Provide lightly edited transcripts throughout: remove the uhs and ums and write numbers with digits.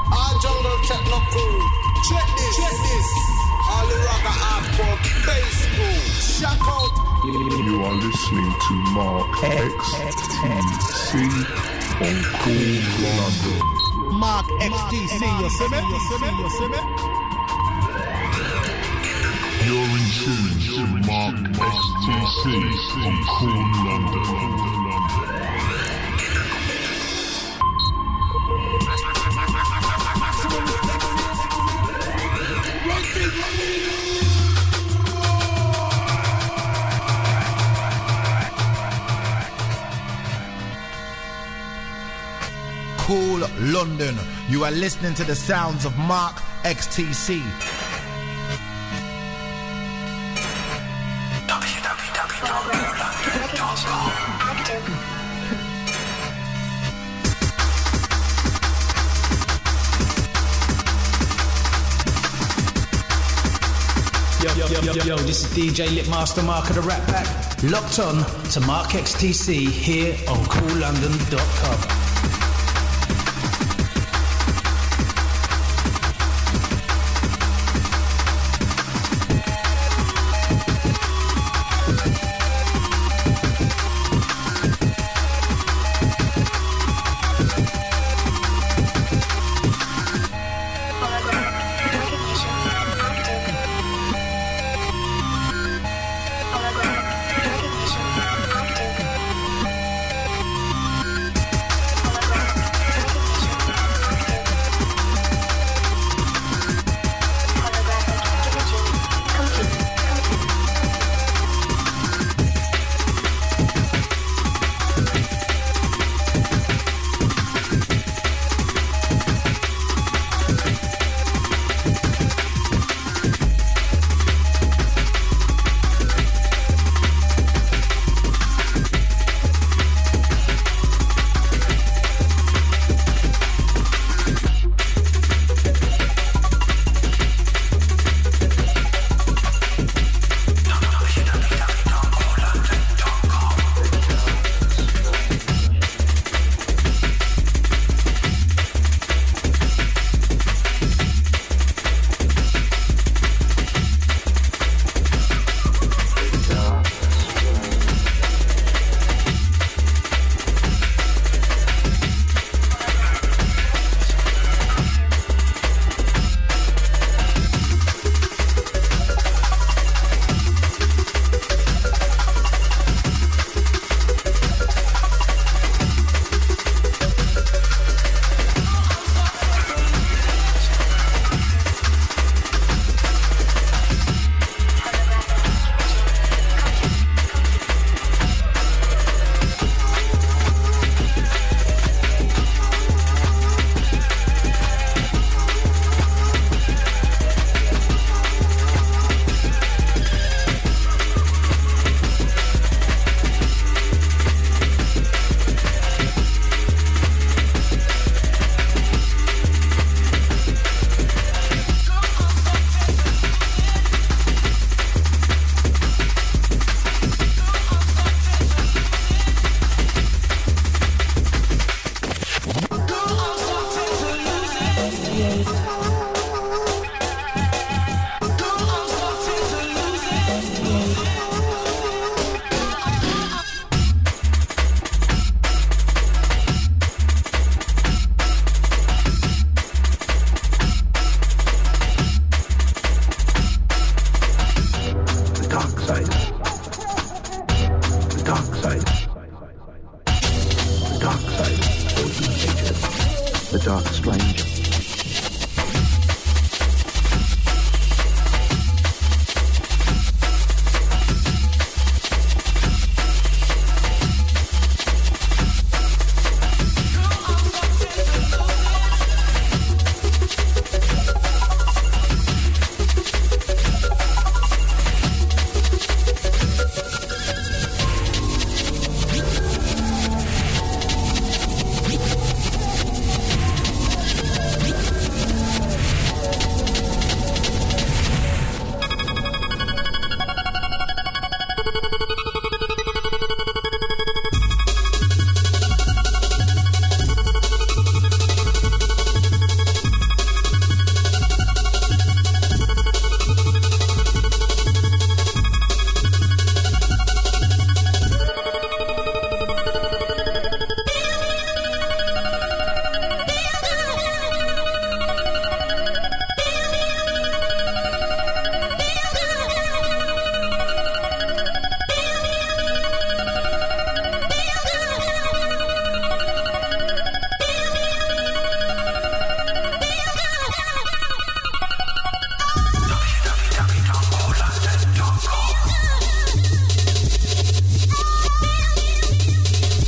Our jungle techno crew. Check this. All the rock hardcore bass crew. Shout out. You are listening to Mark XTC on Cool London. Mark XTC, you see me? You're in tune to Mark XTC on Cool London. Cool London. You are listening to the sounds of Mark XTC. Yo, this is DJ Litmaster Mark of the Rat Pack. Locked on to Mark XTC here on CoolLondon.com.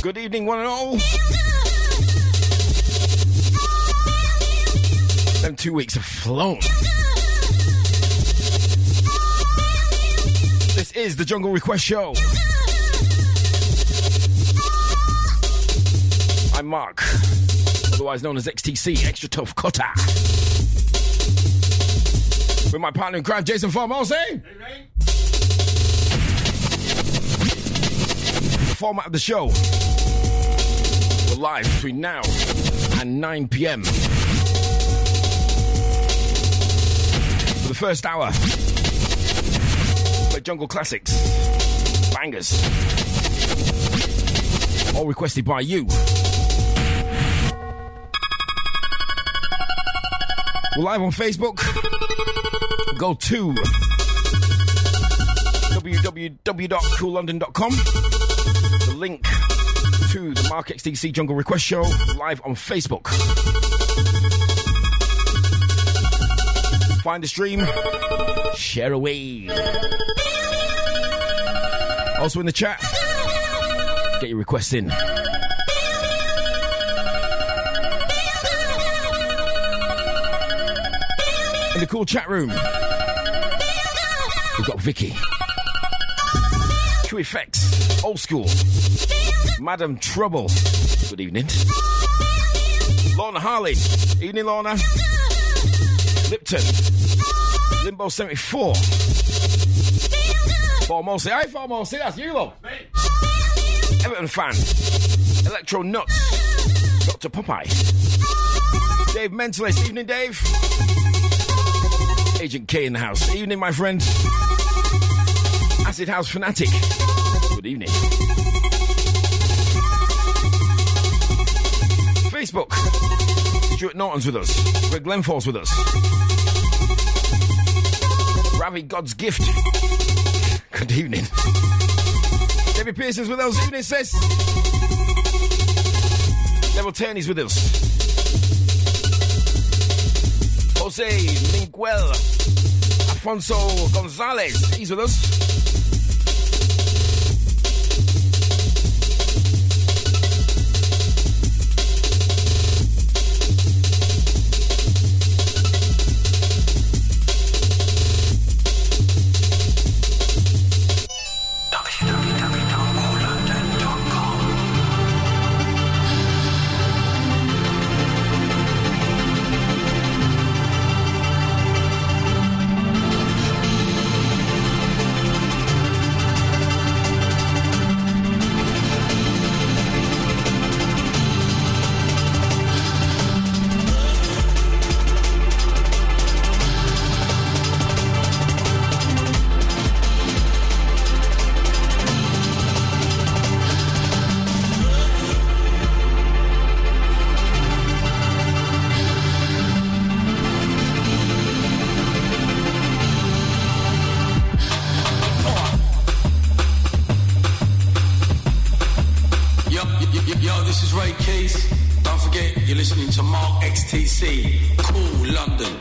Good evening, one and all. Them 2 weeks have flown. This is the Jungle Request Show. I'm Mark, otherwise known as XTC, Extra Tough Cutter. With my partner in crime, Jason Formose. Hey, the format of the show. We're live between now and 9 p.m. For the first hour, play jungle classics, bangers, all requested by you. We're live on Facebook. Go to www.coollondon.com. The link to the Mark XTC Jungle Request Show live on Facebook. Find the stream, share away. Also in the chat, get your requests in. In the cool chat room, we've got Vicky, Q Effects, Old School, Madam Trouble, good evening, Lorna Harley, evening Lorna, Lipton, Limbo 74, Formosi, hi Formosi, that's you love, Everton fan, Electro Nuts, Dr. Popeye, Dave Mentalist, evening Dave, Agent K in the house. Evening, my friend. Acid House Fanatic. Good evening. Facebook. Stuart Norton's with us. Greg Glenfall's with us. Ravi God's Gift. Good evening. David Pearson's with us. Evening, sis. Neville Turney's with us. Jose Miguel Afonso Gonzalez, he's with us. XTC, Cool London.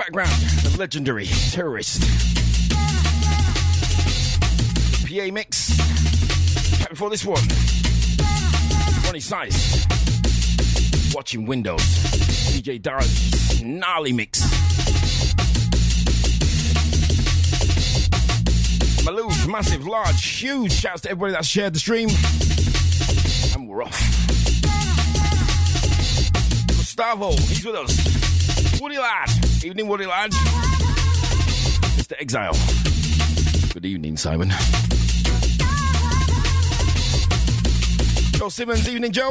background, the legendary Terrorist. PA mix. Right before this one, Ronnie Size. Watching Windows. DJ Darren's gnarly mix. Malou, massive, large, huge shouts to everybody that shared the stream. And we're off. Gustavo, he's with us. Woody Lad. Evening, Woody Lad. Mr. Exile. Good evening, Simon. Joe Simmons, evening, Joe.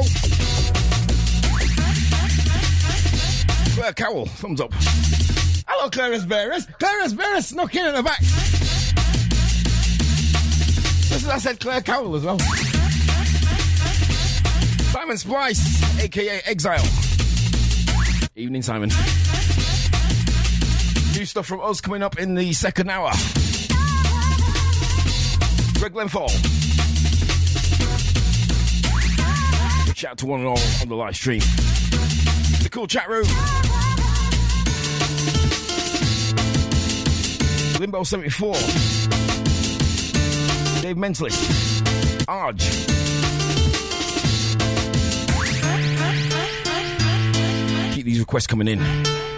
Claire Cowell, thumbs up. Hello, Clarence Bearers. Clarence Bearers snuck in at the back. Listen, I said Claire Cowell as well. Simon Splice, a.k.a. Exile. Evening, Simon. New stuff from us coming up in the second hour. Greg Glenfall. Shout out to one and all on the live stream. The cool chat room. Limbo 74. Dave Mentalist. Arj. Keep these requests coming in.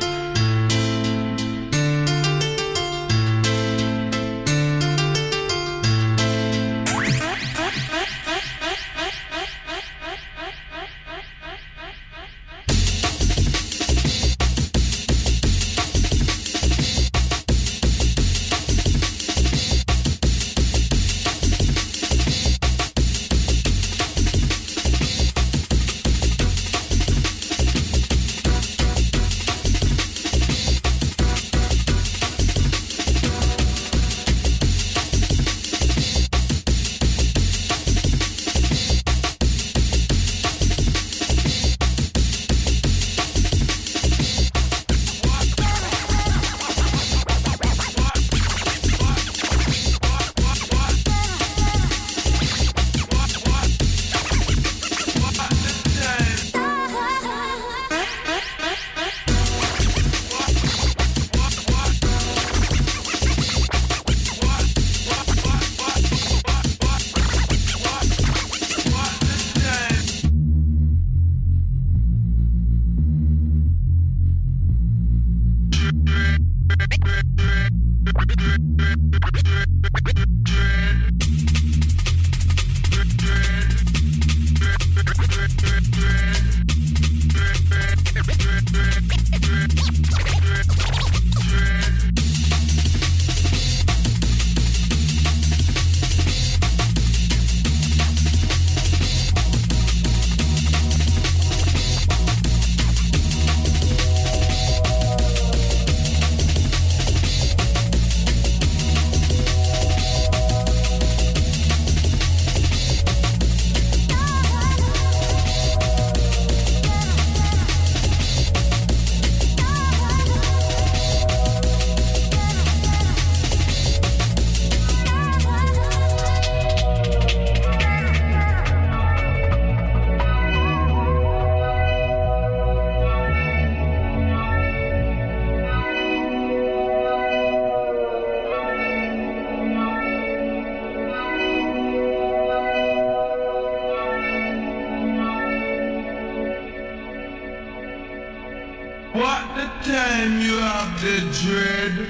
What the time you have the dread?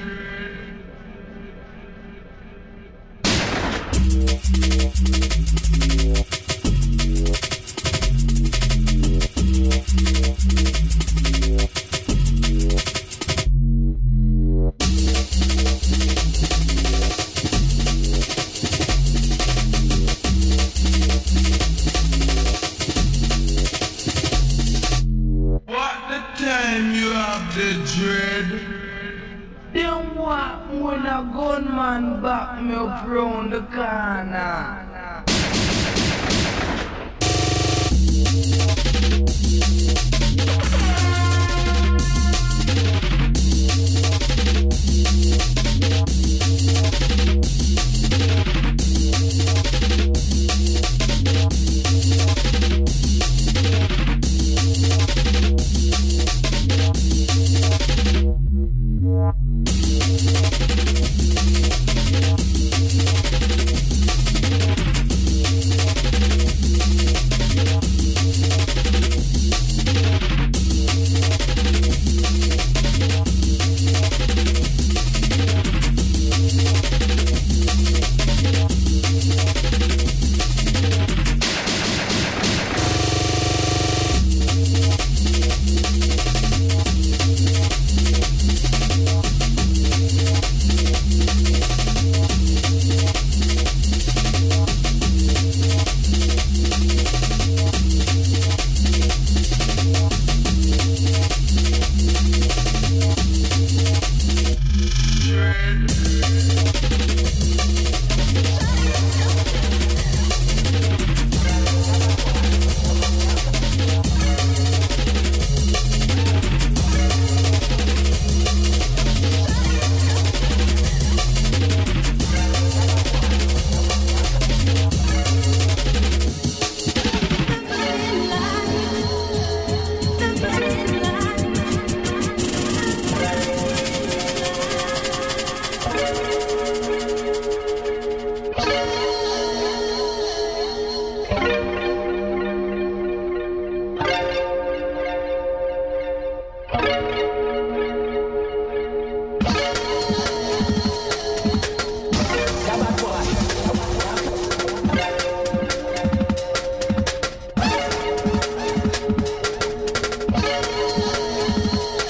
Back me up round the corner.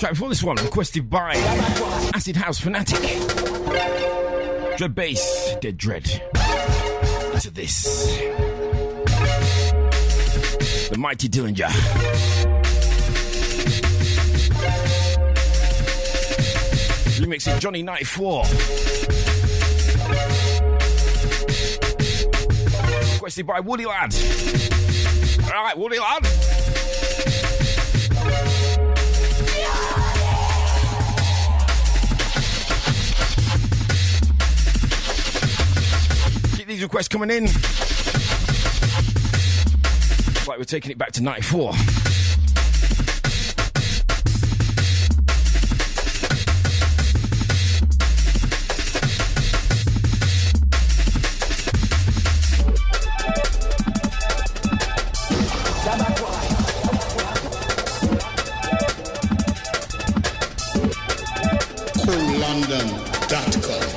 track before this one, requested by Acid House Fanatic. Dread Bass, Dead Dread. To this. The Mighty Dillinger. Remixing Johnny 94. Requested by Woody Lad. Alright, Woody Lad. Keep these requests coming in. It's like we're taking it back to 94. CoolLondon.com.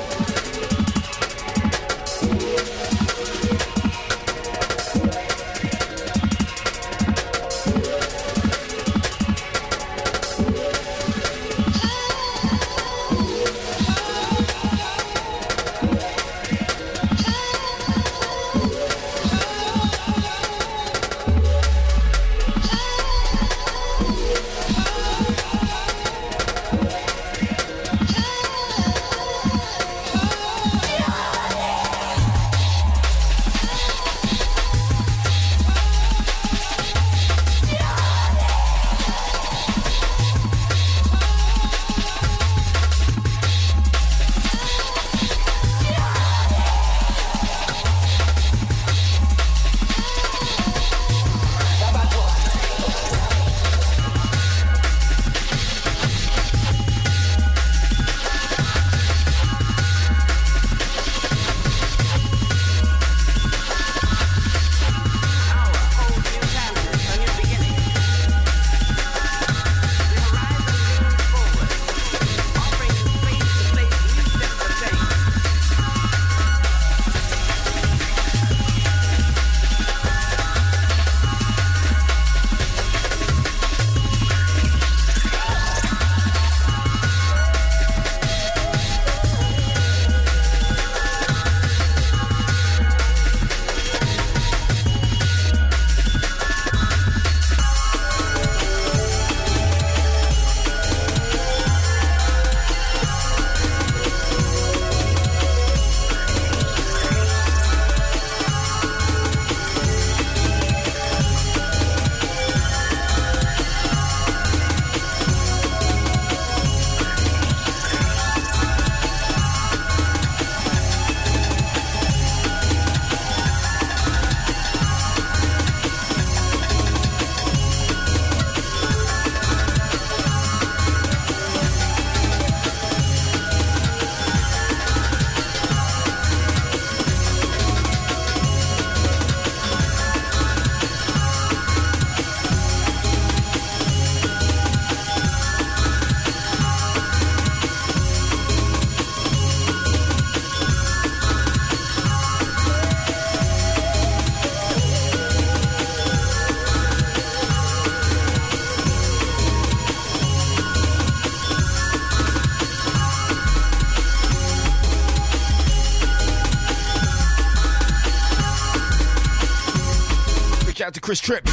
Out to Chris Tripp.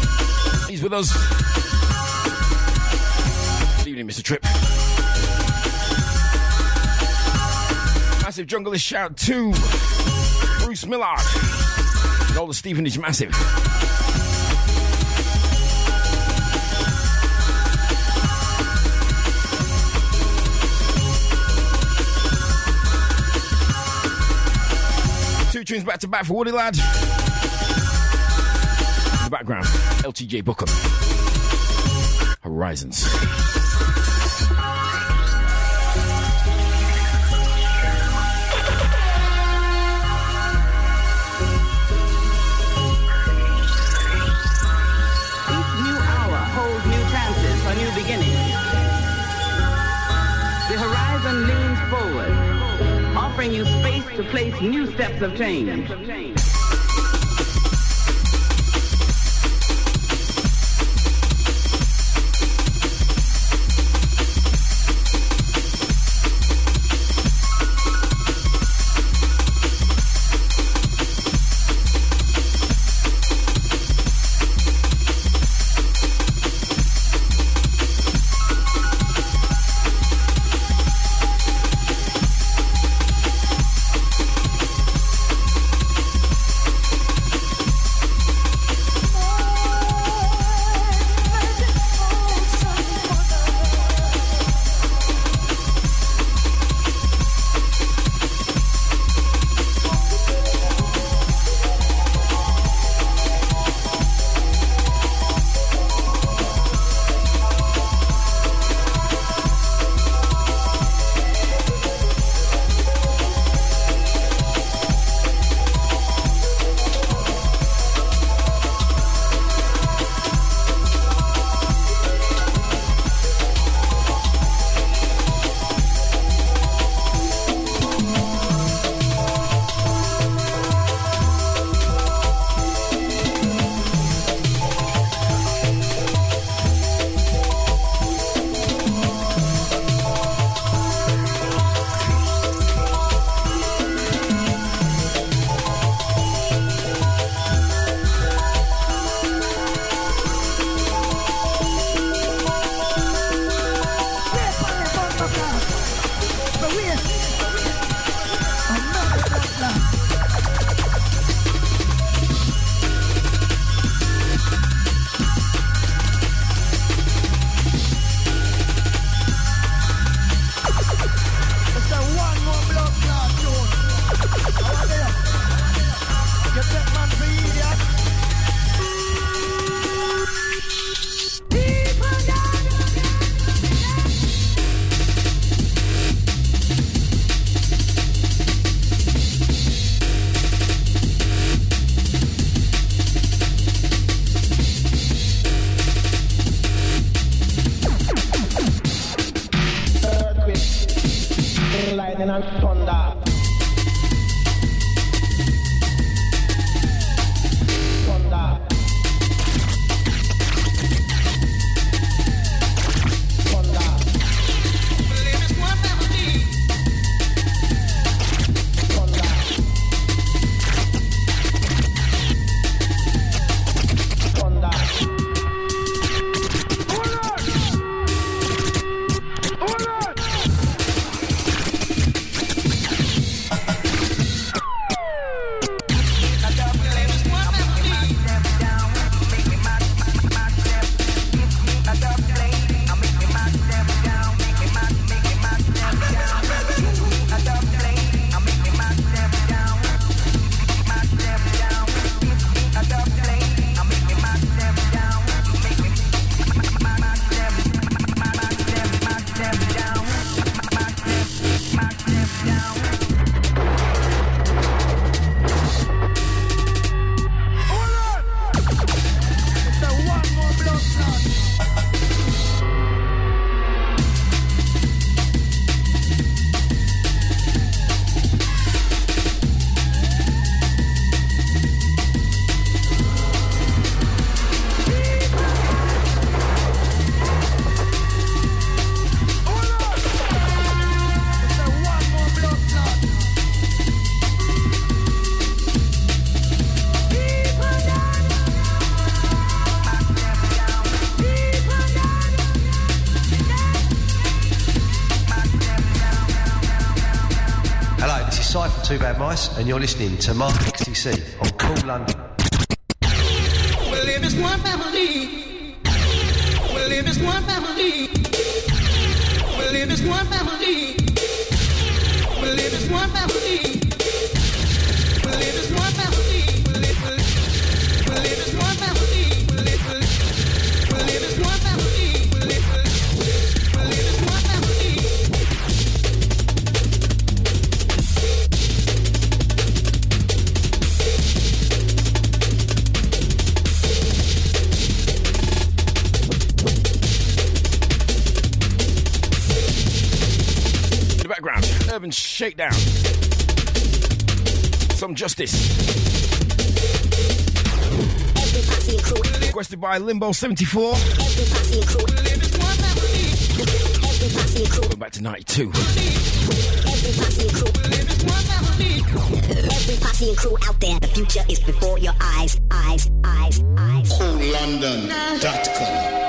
He's with us. Good evening, Mr. Tripp. Massive junglist shout to Bruce Millard and all the Stevenage Massive. Two tunes back to back for Woody Lad. Background, LTJ Booker, Horizons. Each new hour holds new chances for new beginnings. The horizon leans forward, offering you space to place new steps of change. away. I'm not the blood clot. Lightning and thunder. Thunder. Thunder. Believe it's one family. Thunder. Thunder. Two Bad Mice, and you're listening to Mark XTC on Cool London. We'll live as one family. We'll live as one family. We'll live as one family. We'll live as one family. We'll live as one family. We'll live as one family. We'll live as one family. We'll live as one family. Urban Shakedown. Some Justice. Requested by Limbo 74. Going back to 92. Every posse and crew out there, the future is before your eyes. CoolLondon.com.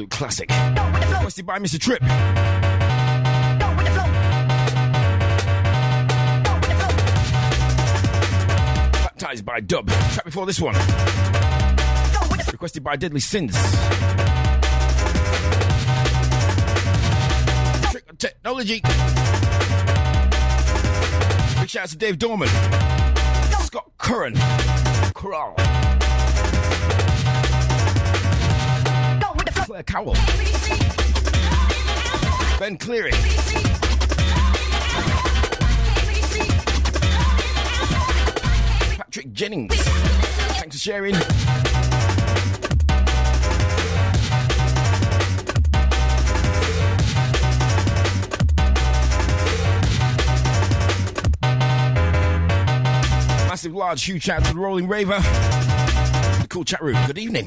absolute classic. Requested by Mr. Trip. Baptized by Dub. Track before this one. Requested by Deadly Sins. Trick of Technology. Big shout out to Dave Dorman. Scott Curran. Corral. Claire Cowell. Ben Cleary. Patrick Jennings. Thanks for sharing. Massive, large, huge shout out to the Rolling Raver. The cool chat room. Good evening.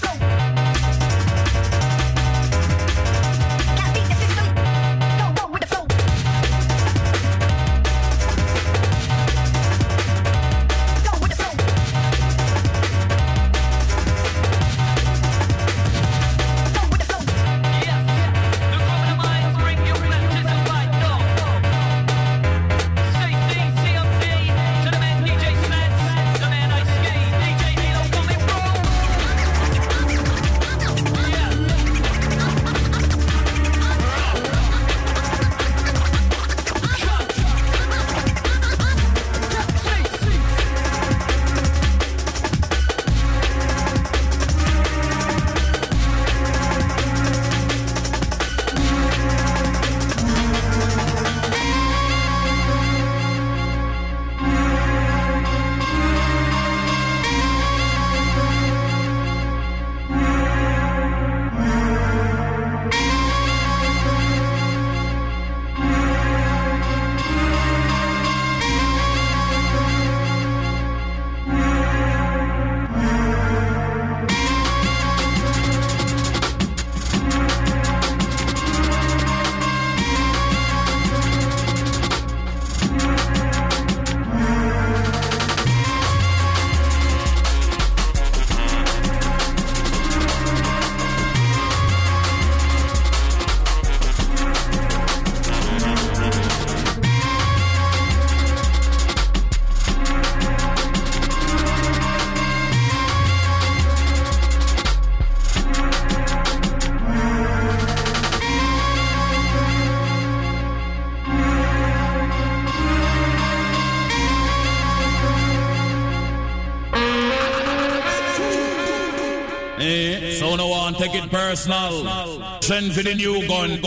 Take it personal. Send for the new gun.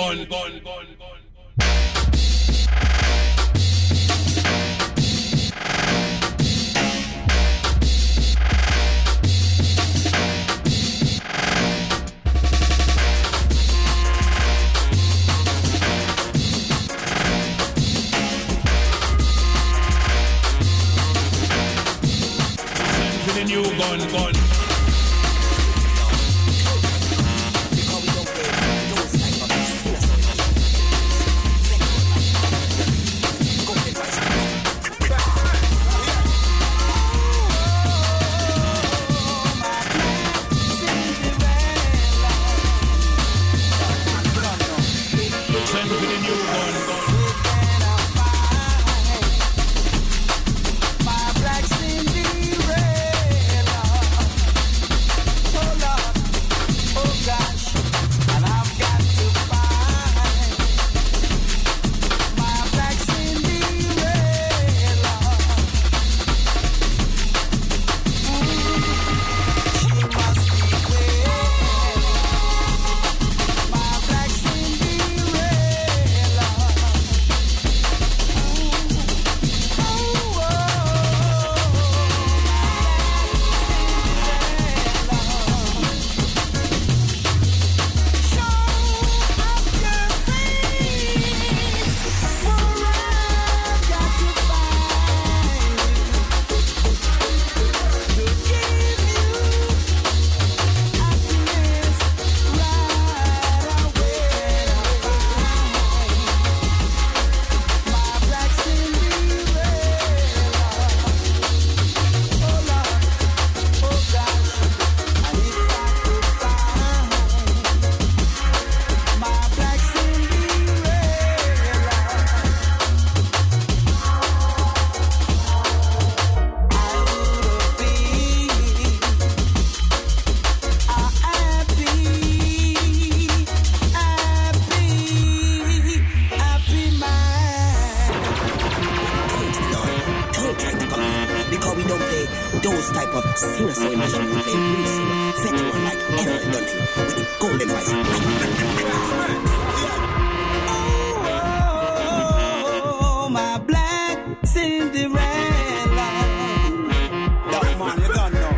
Send for the new gun. because we don't play those type of singer-song machine. We play real singer, veteran like Errol Dunning with the golden voice. Oh, my black Cinderella. That man, you don't know.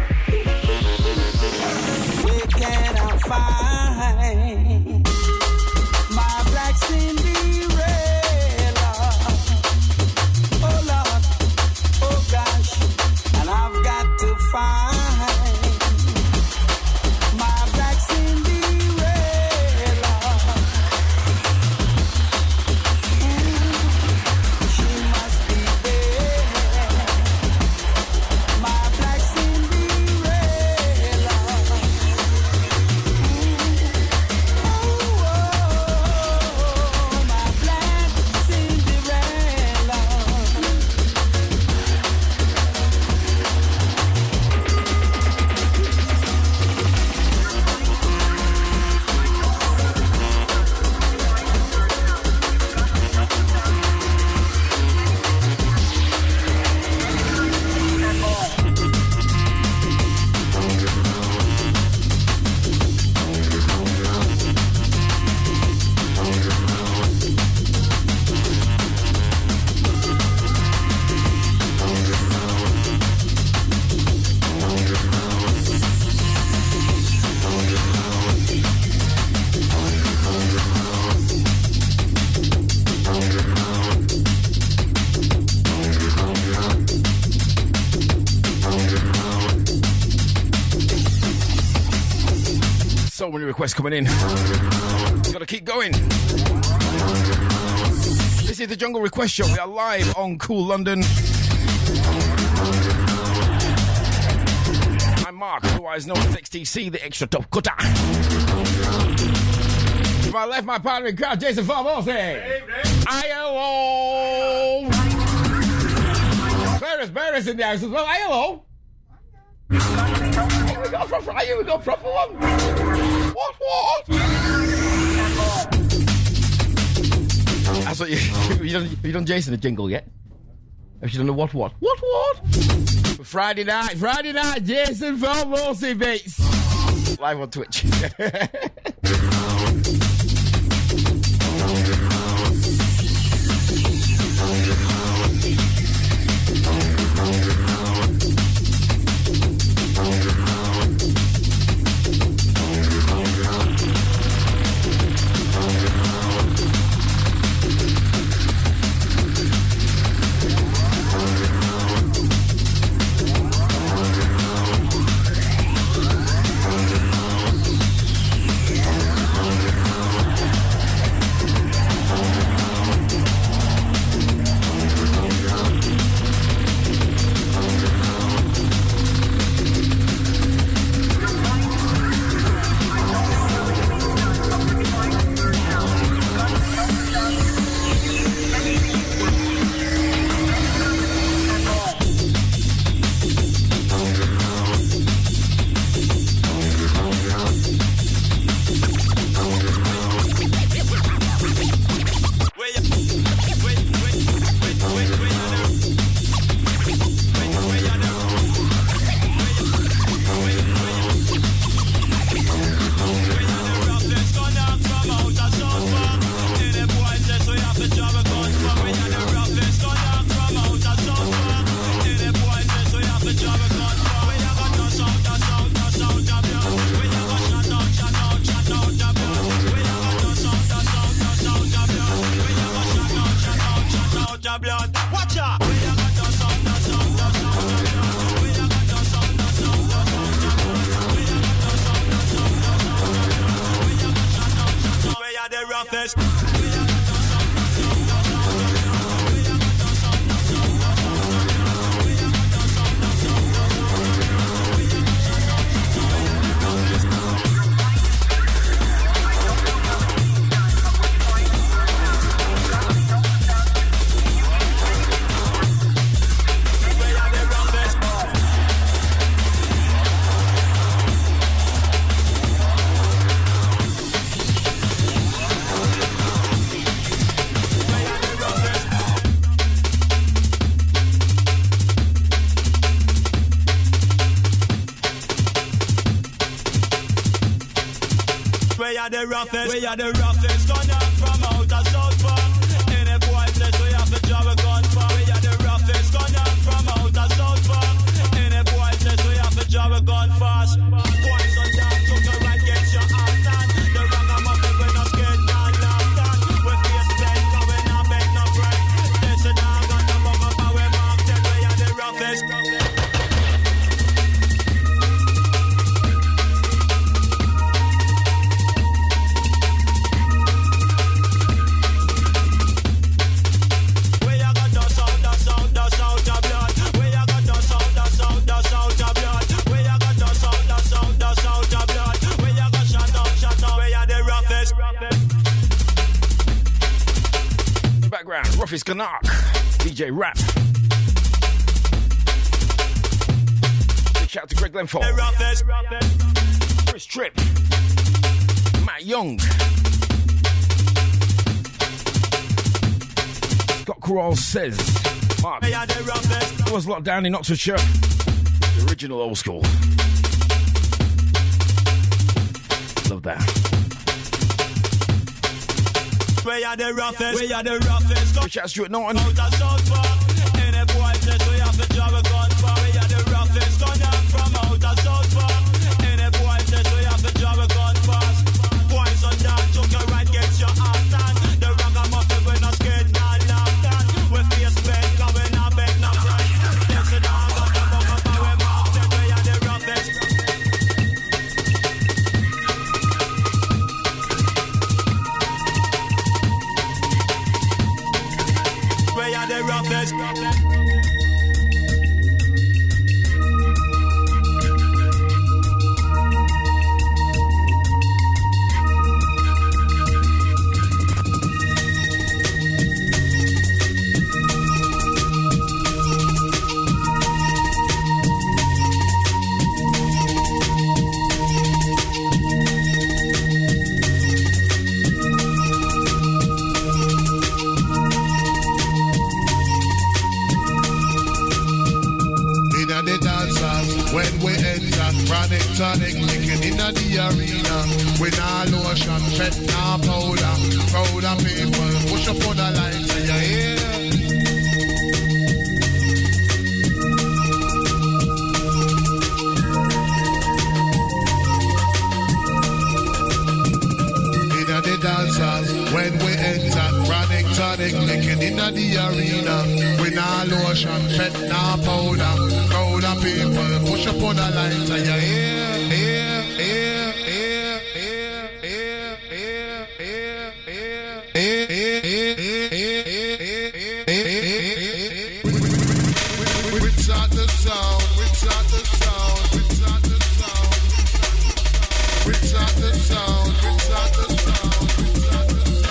Where can I find my black Cinderella? Oh Lord, oh gosh, and I've got to find my black Cinderella. She must be there, my black Cinderella. My black Cinderella. So many requests coming in. Gotta keep going. This is the Jungle Request Show. We are live on Cool London. I'm Mark, otherwise known as XTC, the extra top cutter. To my left, my partner in crowd, Jason Farmosi. ILO. Barris in the house as well. ILO. We got proper, we got proper one. What? That's what you done Jason the jingle yet? Have you done the what? What? Friday night, Jason Farmosi beats. Live on Twitch. the roughest. We are the roughest. Gun out from outer South Park. In a boy place we have to drive a gun for. We are the roughest. Gun out from outer South Park. In a boy place we have to drive a gun fast. Boys on down, took the right, get your ass down. The ragamuffin when no scared, not laughed at. We face bent, going on beg no break. This and I got the bump up and we marked it. We are the roughest. Background, Ruffy's Canuck, DJ Rap. Big shout out to Greg Glenford, Chris Tripp, Matt Young, Scott Corral says, Mark, I was locked down in Oxfordshire, the original old school. Love that. We are the roughest. We are the roughest. Big shout out to Stuart Norton. Out of South Park. In a boy place we have to drive a gun for. We are the roughest. Gun out from out of South Park. In a boy place we have to drive a gun fast. Boys on down, took your right, get your ass down. The ragamuffin when no scared, not laughed at. We face bent, going on beg no break. This and I got the bump up and we marked it. We are the roughest. We are the roughest. When we enter, chronic tonic, licking in the arena. We nah lotion, fat nah powder. Crowd of people, push up on the line to your ear. In the dancers, when we enter, chronic tonic, licking in the arena. We nah lotion, fat nah powder. Crowd of people, push up on the line to your ear. We start the sound, we start the sound, we start the sound. We start the sound, we start the sound, we start the sound.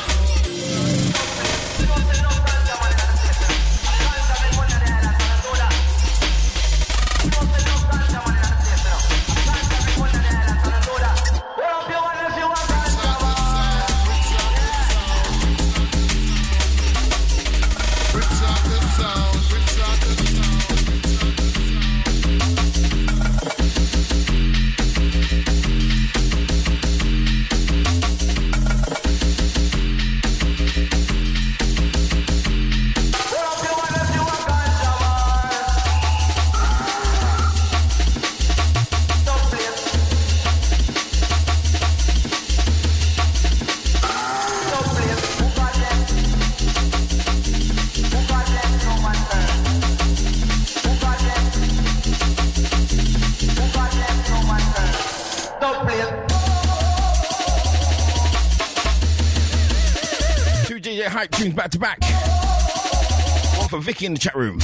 Hype tunes back to back. One for Vicky in the chat room.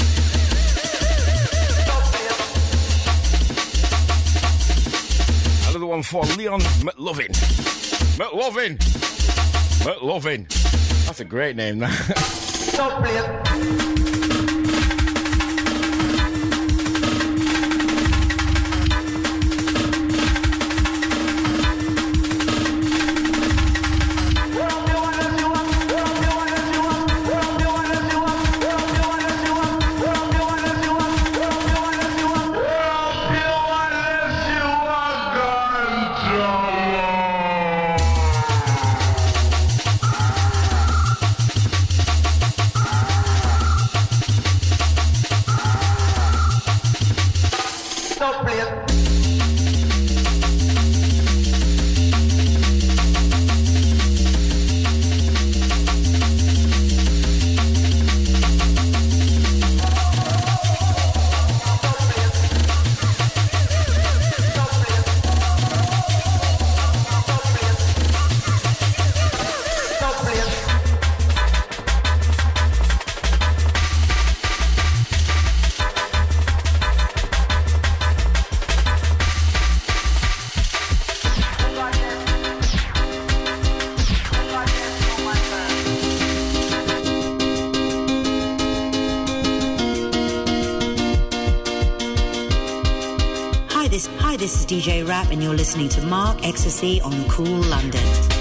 Another one for Leon McLovin. McLovin. That's a great name, man. Stop playing. this is DJ Rap, and you're listening to Mark Ecstasy on Cool London.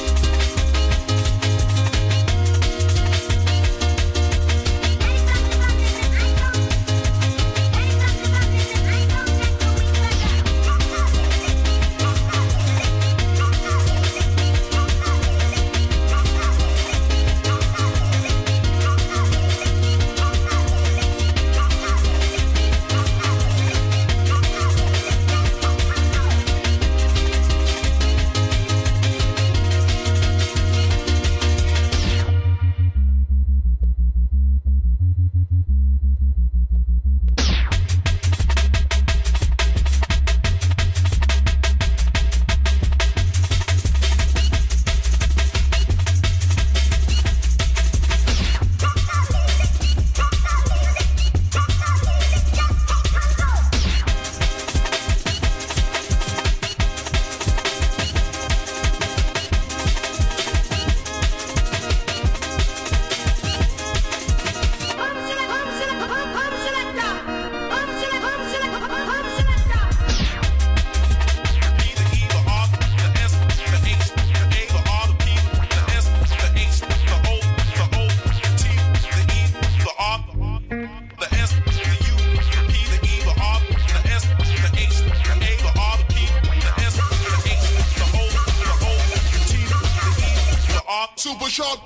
Super sharp.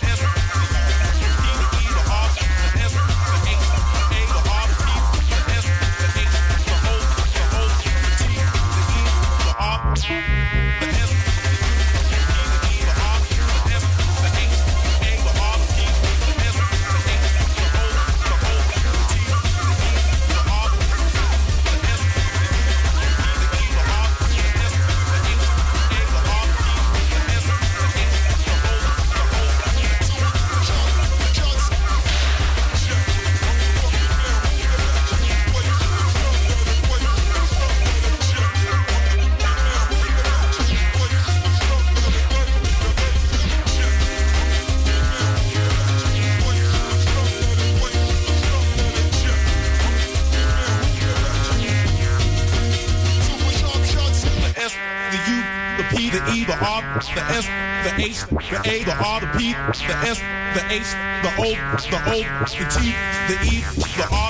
The S, the H, the A, the R, the P, the S, the H, the O, the T, the E, the R.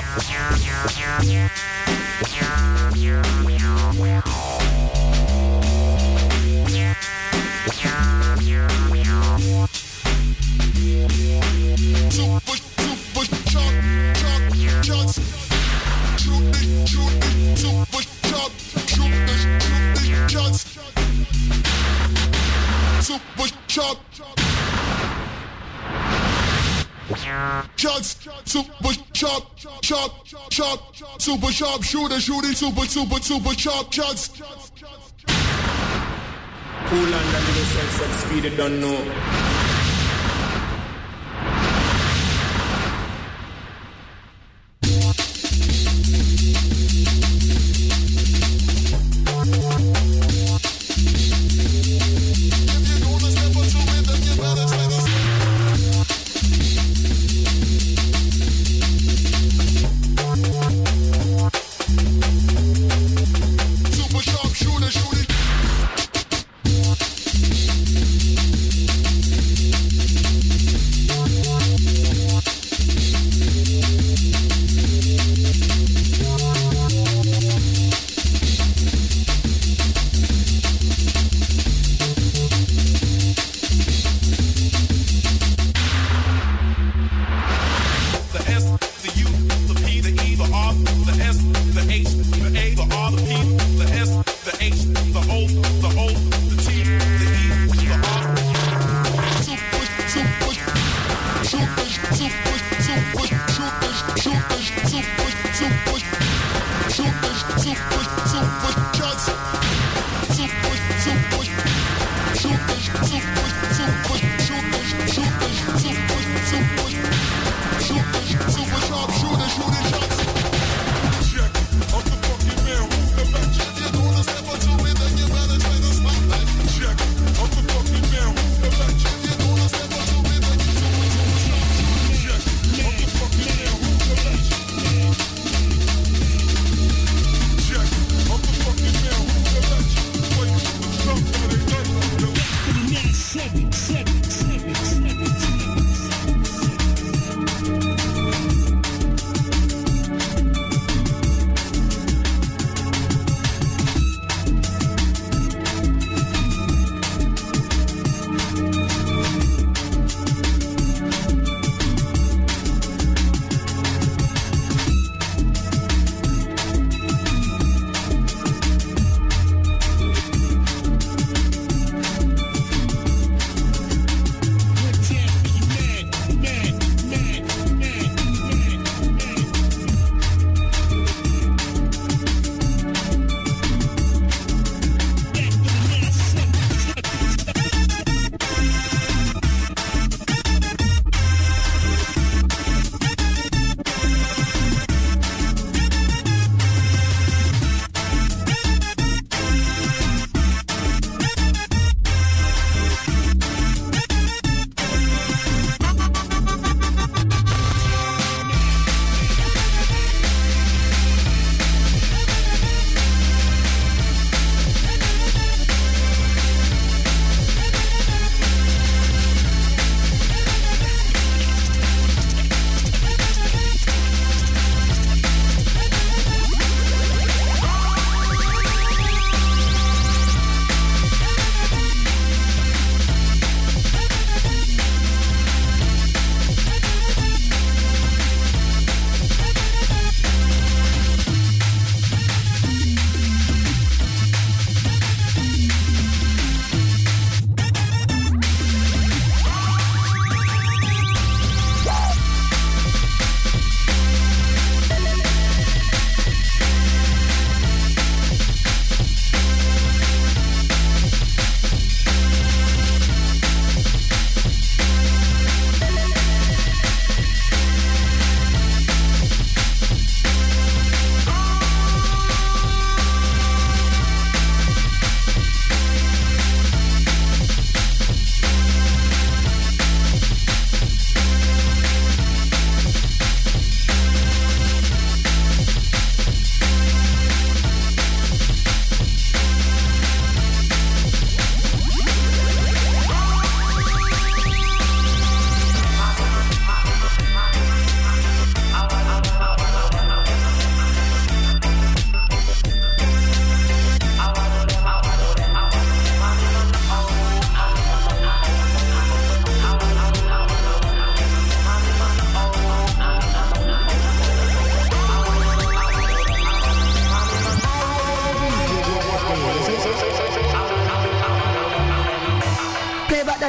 Super sharp shooter, shooting super sharp shots. Cool and the yourself set speed, you don't know.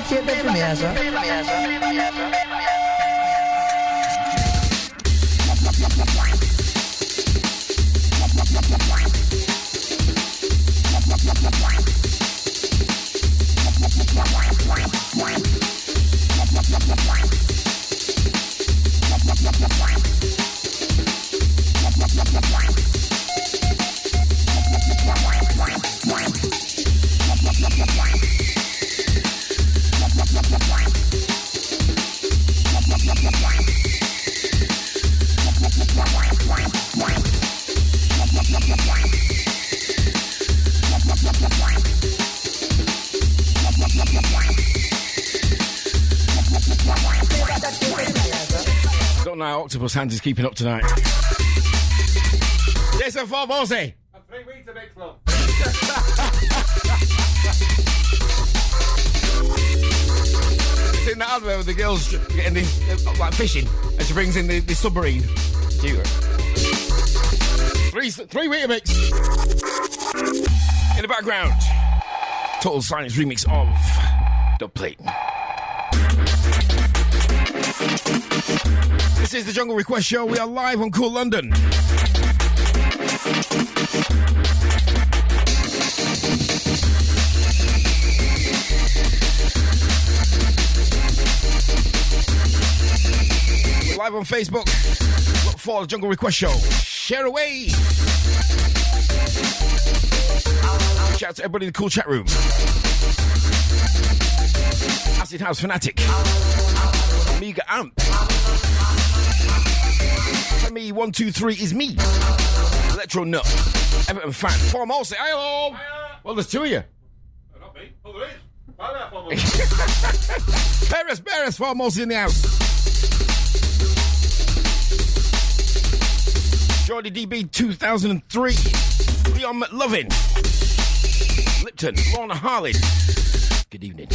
tape that for me, sir. Don't know how Octopus Hands is keeping up tonight. Jason Formosi. 3 weeks of mix, love. It's in that advert with the girls getting like fishing, and she brings in the submarine. Cute. 3 week mix. In the background, Total Silence remix of Dubplate. This is the Jungle Request Show. We are live on Cool London. We're live on Facebook. Look for the Jungle Request Show. Share away. Shout out to everybody in the cool chat room. Acid House Fanatic. Amiga Amp. Me 123 is me. Electro Nut. Everton Fan. Formosi. Hello. Well, there's two of you. Not me. Oh, there is. Beres, Formosi in the house. Jordy DB 2003. Leon McLovin. Lipton. Lorna Harley. Good evening.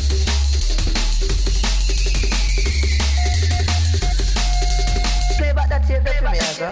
Play back that tape for me, sir.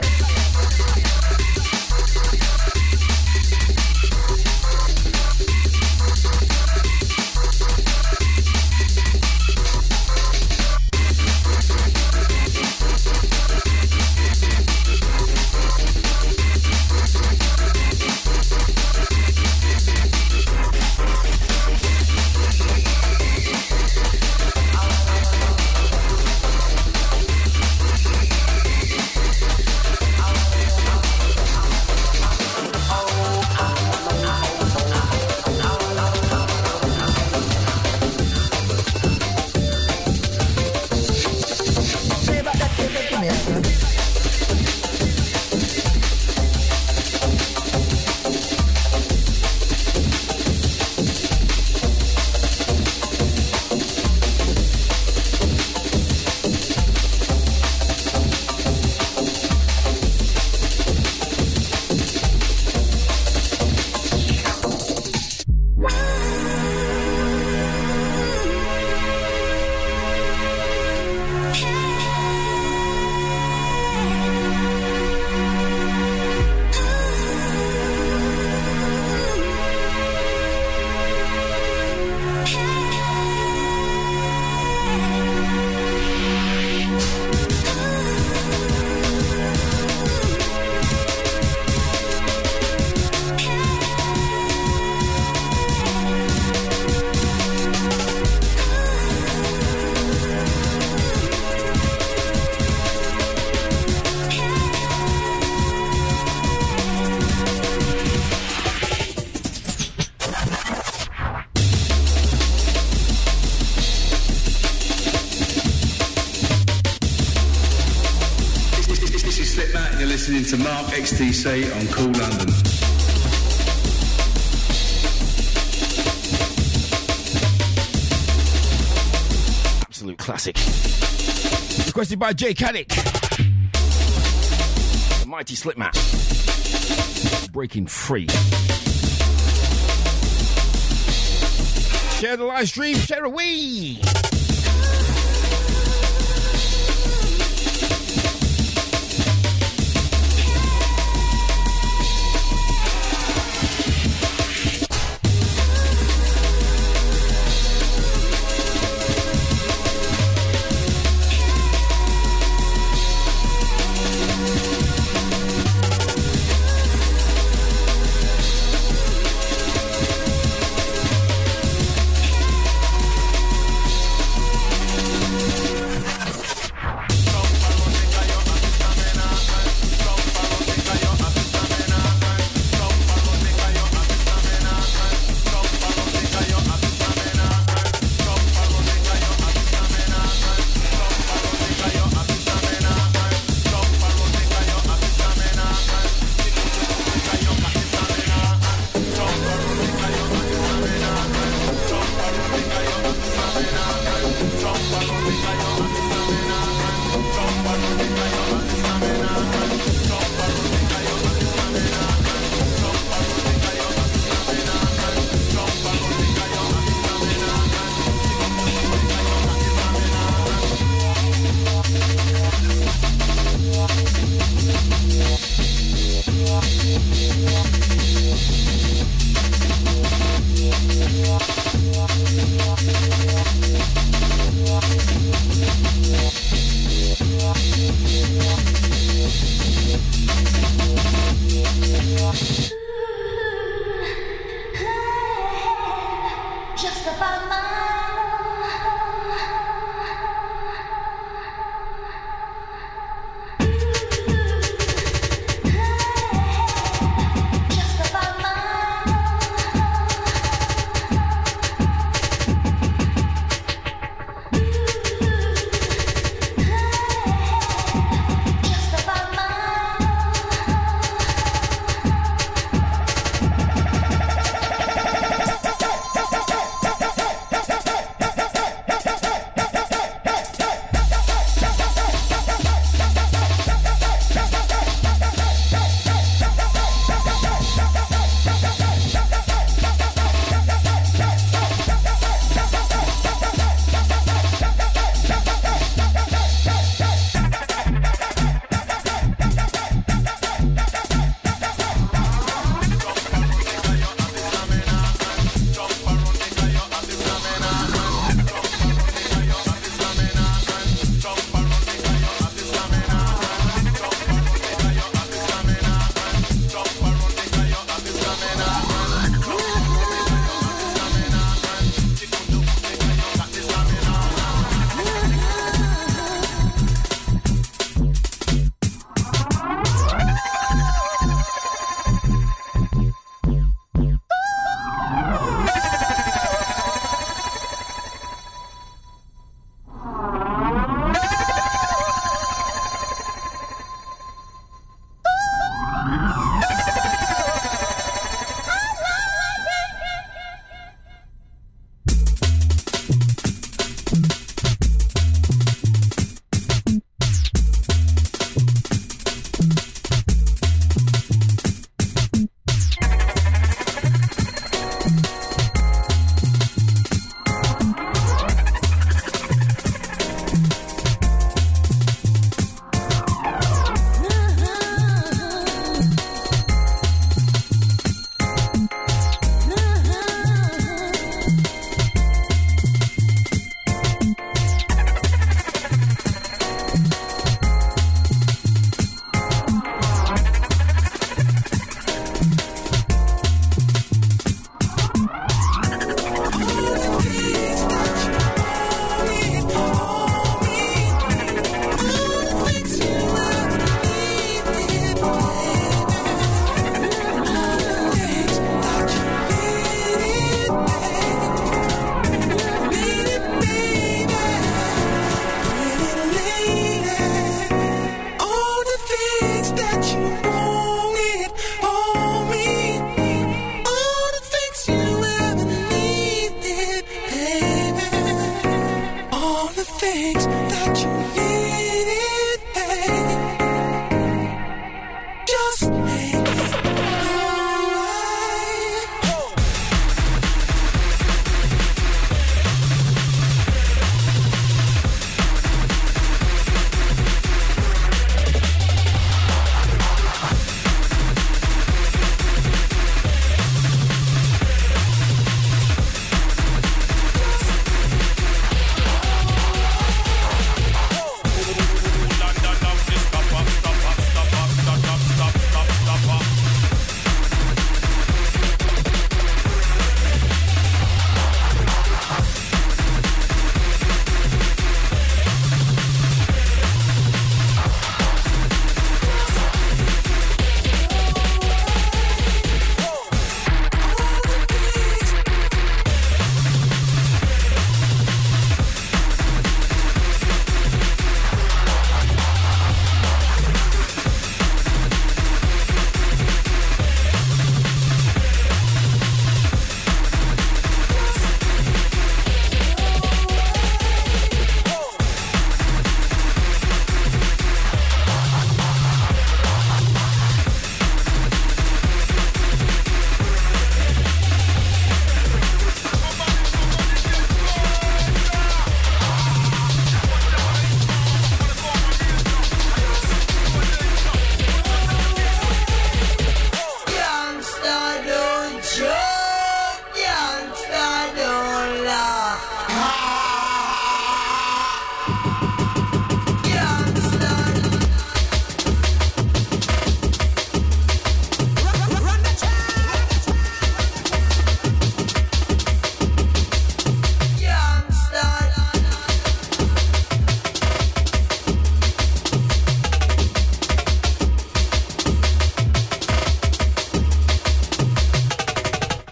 Listening to Mark XTC on Cool London. Absolute classic. Requested by Jay Caddick. The Mighty Slipmat. Breaking Free. Share the live stream. Share away.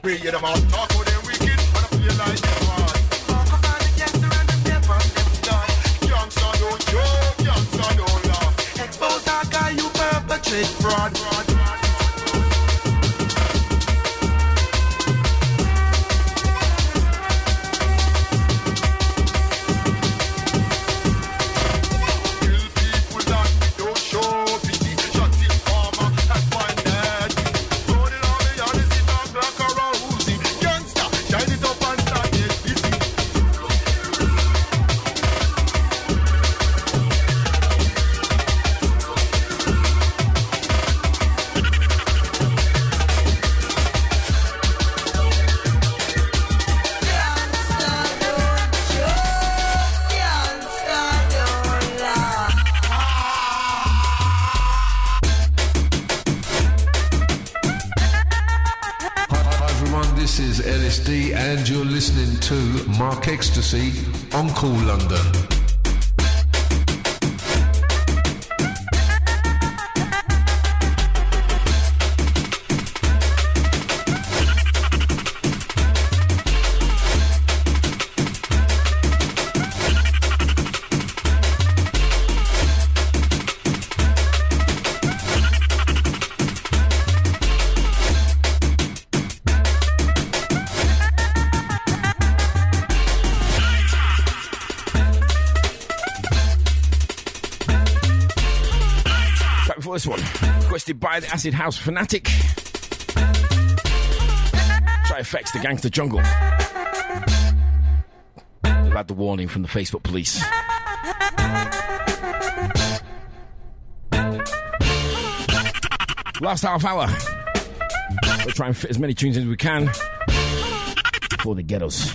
We hear them out, talk how they wicked, and I feel like this one. Talk about the gangster and the never them done. Youngster don't joke, youngster don't laugh. Expose that guy you perpetrate fraud. And you're listening to Mark Ecstasy on Cool London. This one, requested by the Acid House Fanatic. Tri-Effects, the Gangster Jungle. We've had the warning from the Facebook police. Last half hour. We'll try and fit as many tunes in as we can before they get us.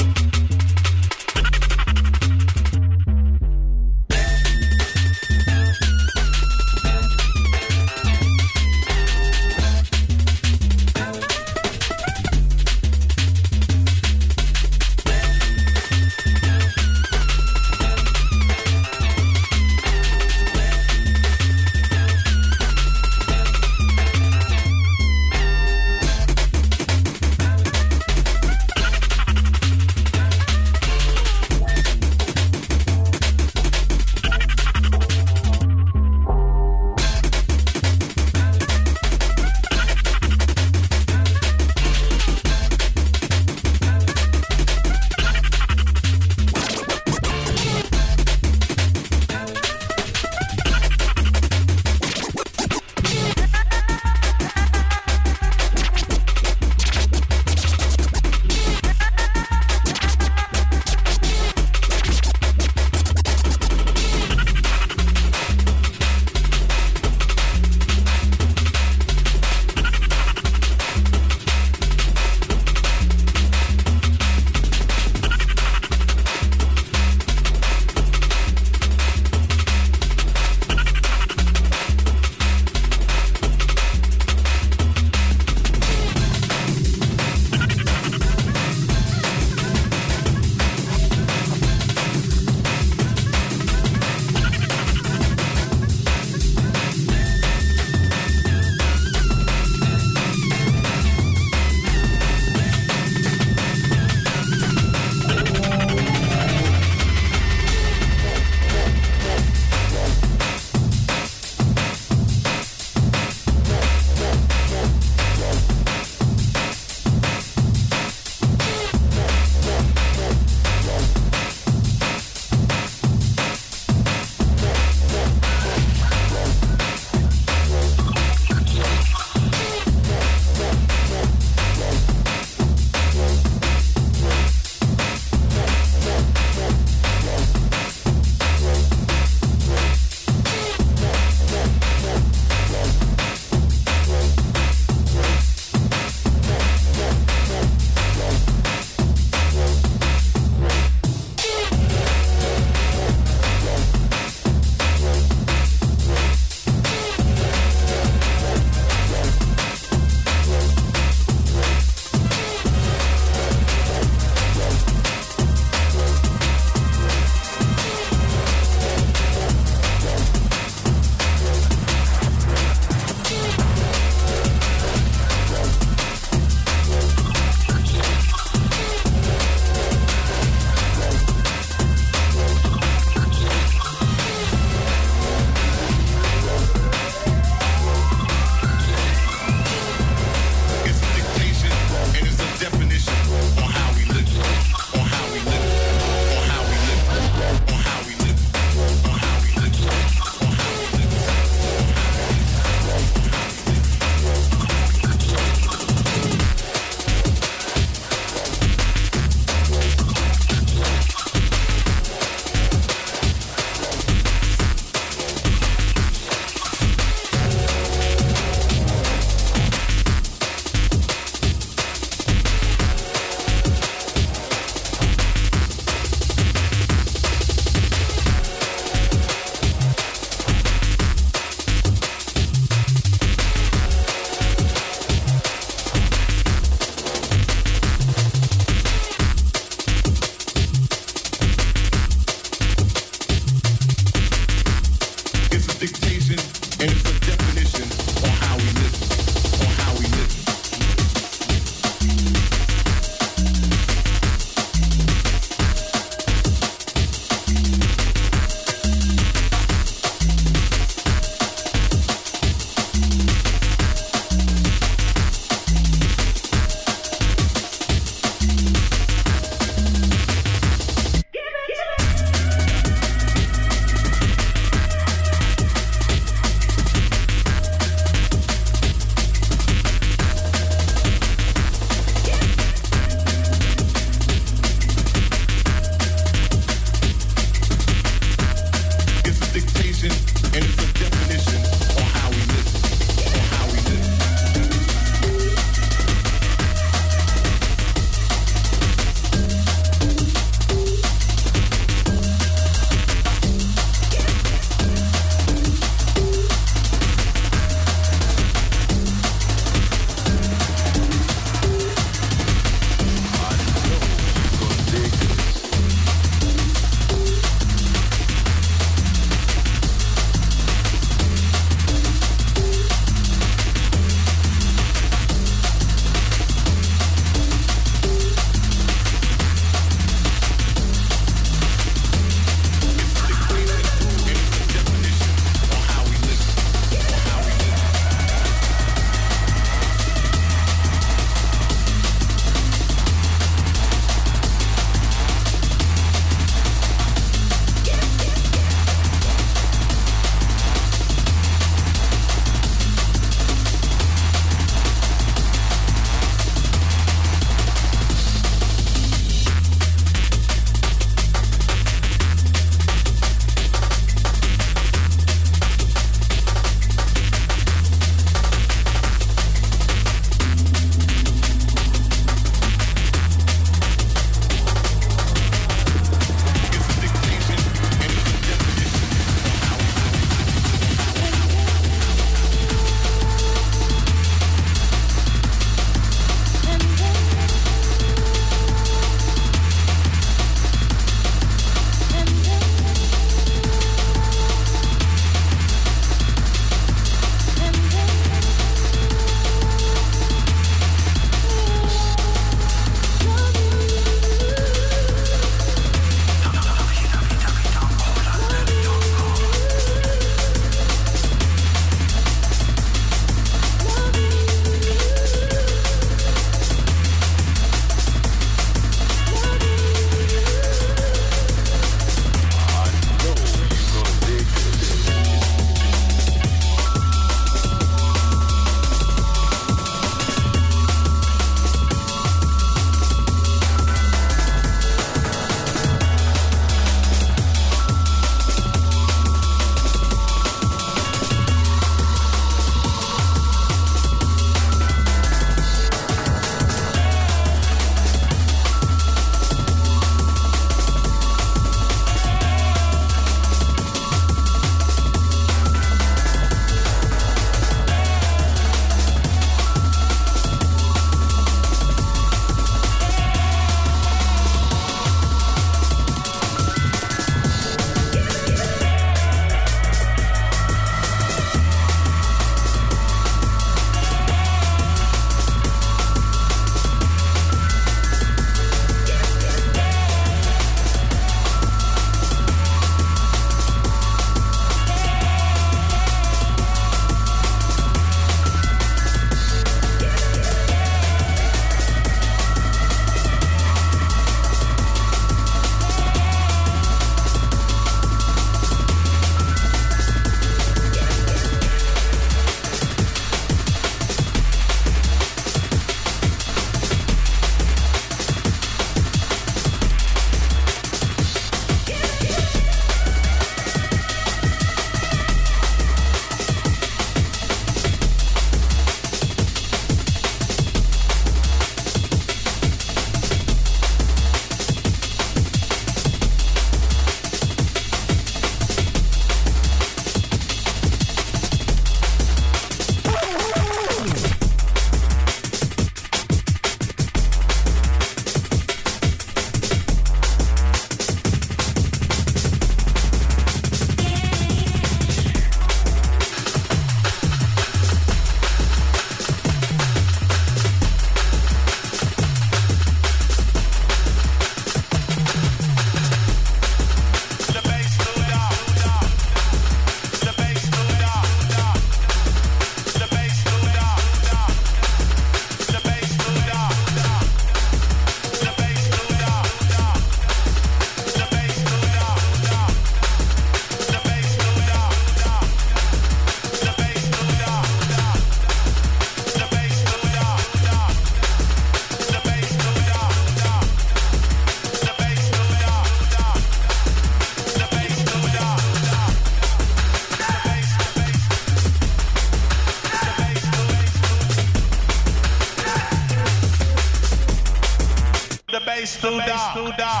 to that.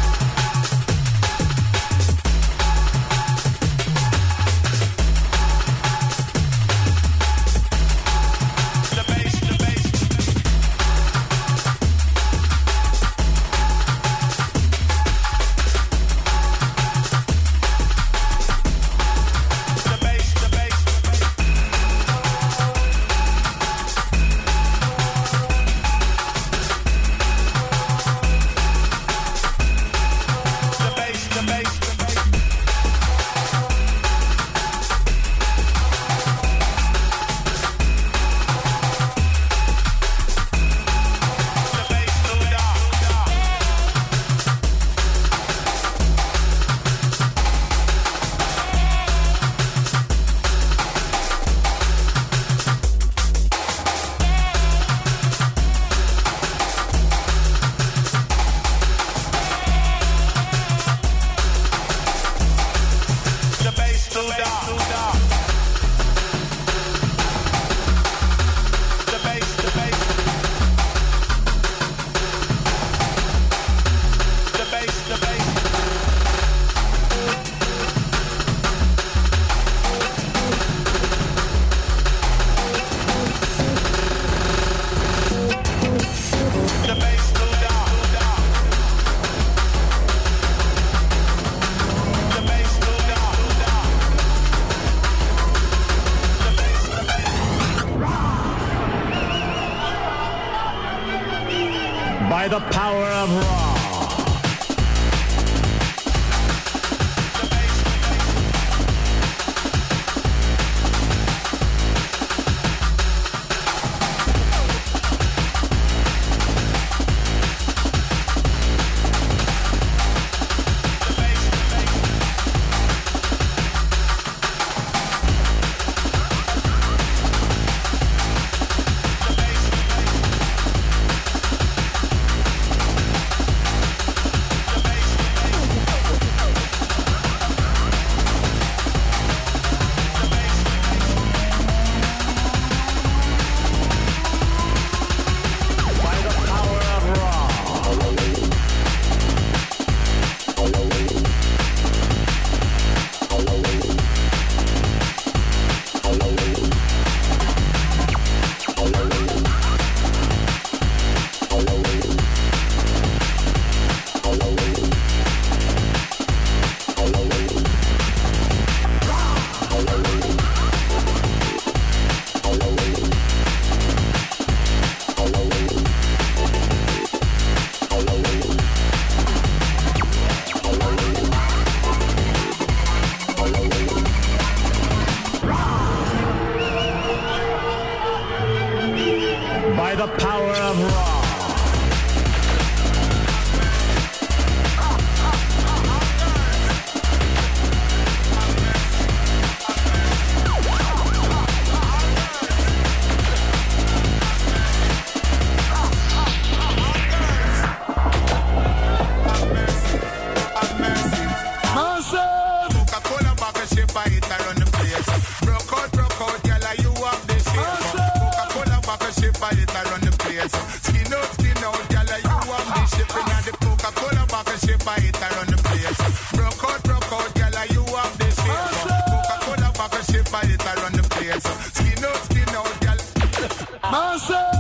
By the power of Raw. By the power of Raw. Coca-Cola bottle shape by it around the place. Broke out, girl, you have the shape. Coca-Cola bottle shape by it around the place. Skin out, girl, you have the shape. And the Coca-Cola bottle shape by it around the place. Broke out, girl, you have the shape. Coca-Cola bottle shape by it around the place. Skin out, girl. Massive!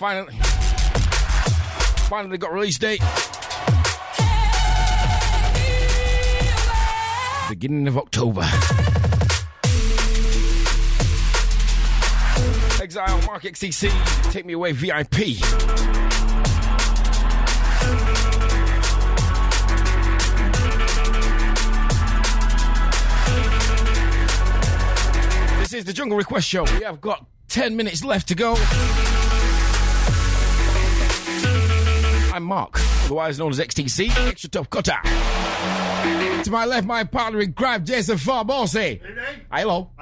Finally got release date. Beginning of October. Exile, Mark XTC, Take Me Away VIP. This is the Jungle Request Show. We have got 10 minutes left to go. I'm Mark, otherwise known as XTC, Extra Tough Cutter. To my left, my partner in crime, Jason Farbosi. Hello.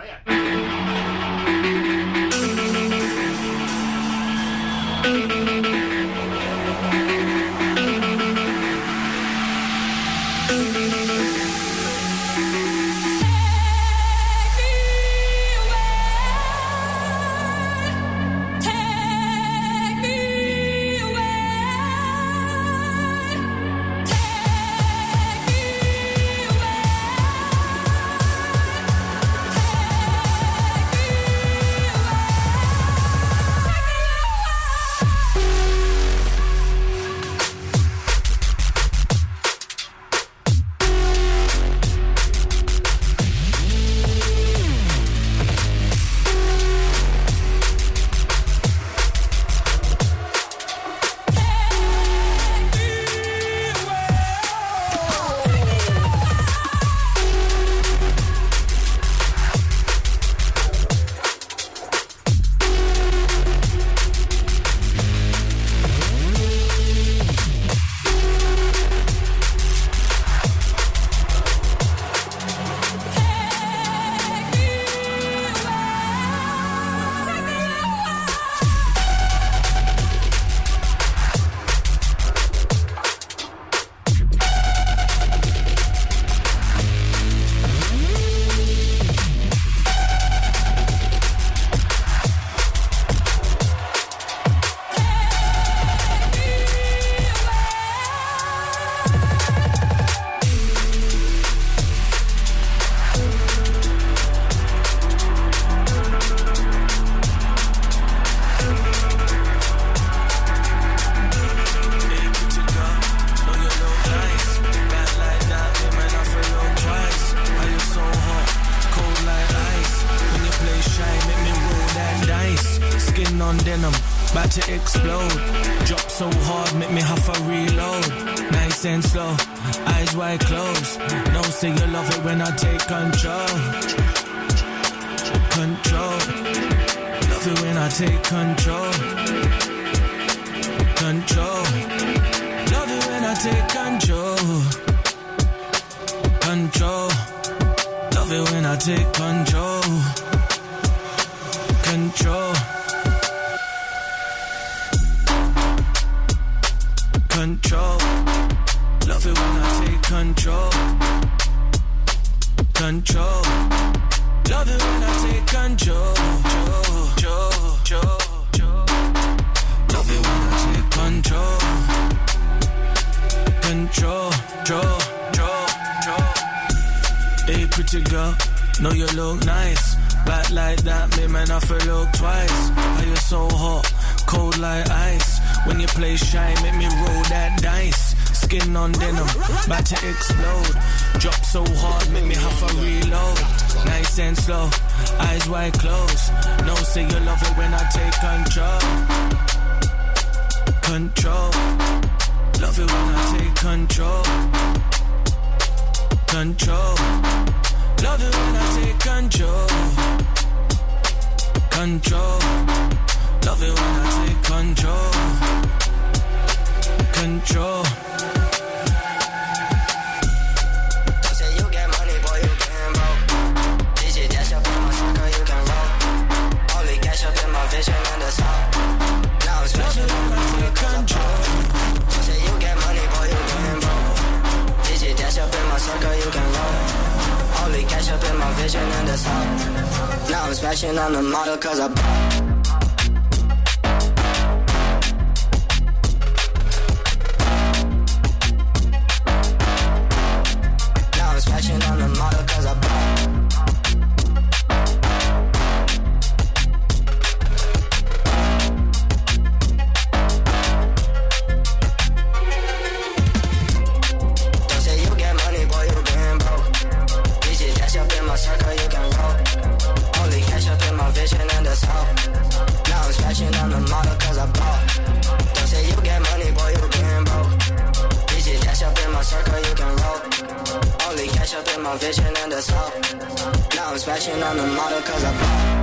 I'm fishing in the south. Now I'm smashing on the model cause I bought.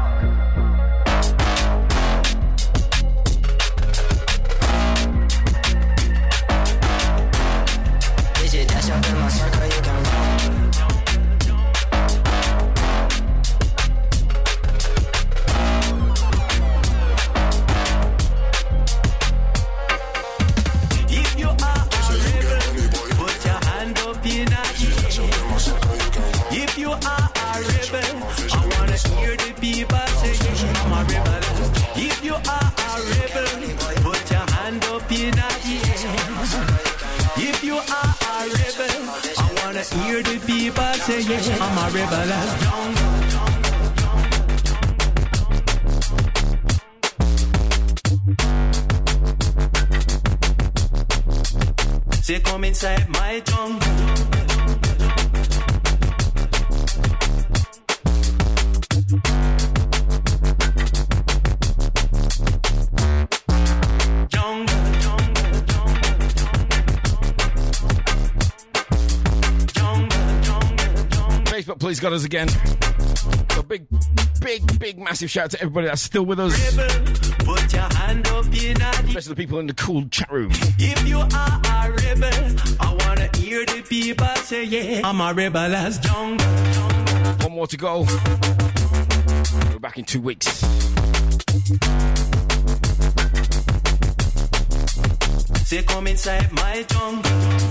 Dash up in my circle, you can roll. If you are a rebel, put your hand up in the air. If you are a rebel, I wanna hear the people say, I'm a rebel. If you are a rebel, put your hand up in the air. If you are a rebel, I wanna hear the people say, yeah, I'm a rebel as jungle. Say come inside my jungle. Facebook, please, got us again. So big, massive shout out to everybody that's still with us. Put your hand up in especially the people in the cool chat room. If you are a rebel, I wanna hear the people say, yeah, I'm a rebel as jungle. One more to go. We're back in 2 weeks. Say come inside my jungle.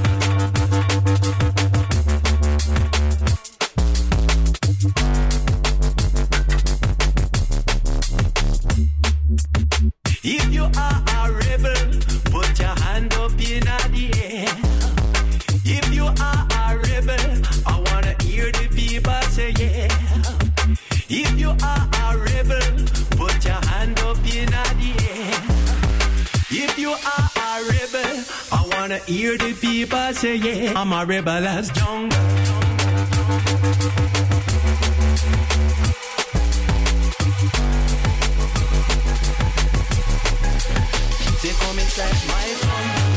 If you are a rebel, put your hand up in the air. If you are a rebel, I wanna hear the people say, yeah. If you are a rebel, put your hand up in the air. If you are a rebel, I wanna hear the people say, yeah, I'm a rebel as jungle. Say come inside my jungle.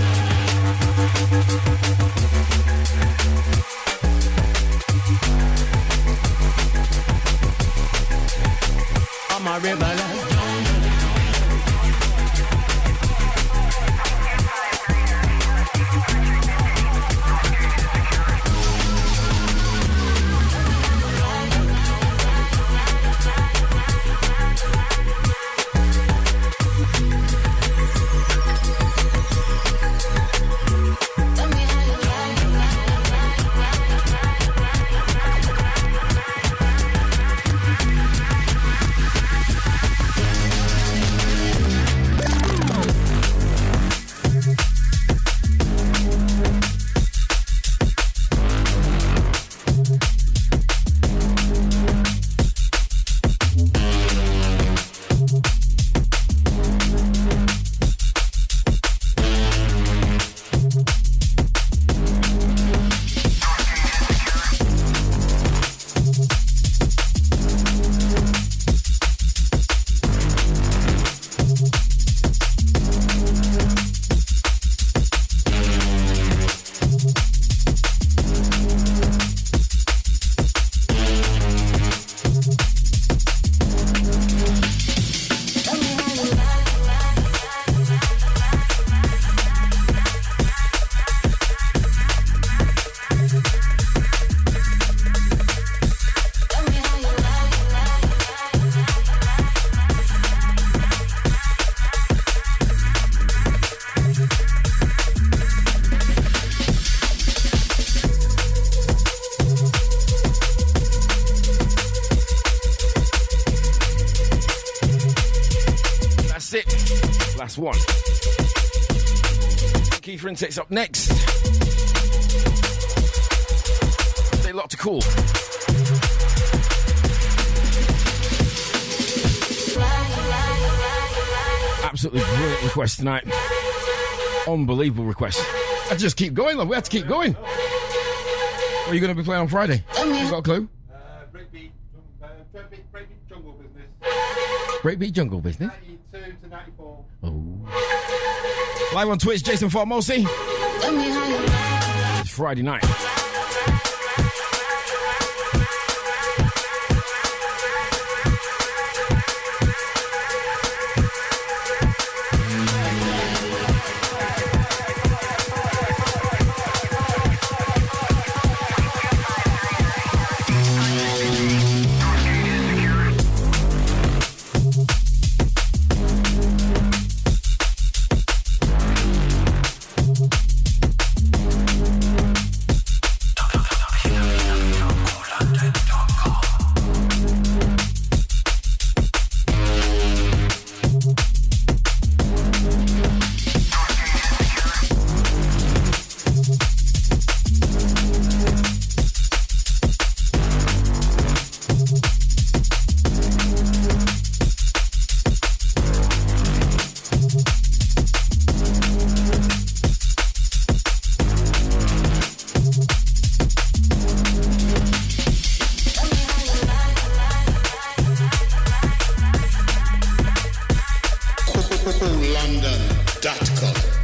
I'm a rebel as jungle. One. Kiefer Insects up next. Stay locked to cool. Absolutely brilliant request tonight. Unbelievable request. I just keep going, love. We have to keep going. What are you going to be playing on Friday? You got a clue? Breakbeat Jungle Business. Breakbeat Jungle Business? 92 to 94. Oh. Live on Twitch, Jason Formosi. It's Friday night. CoolLondon.com.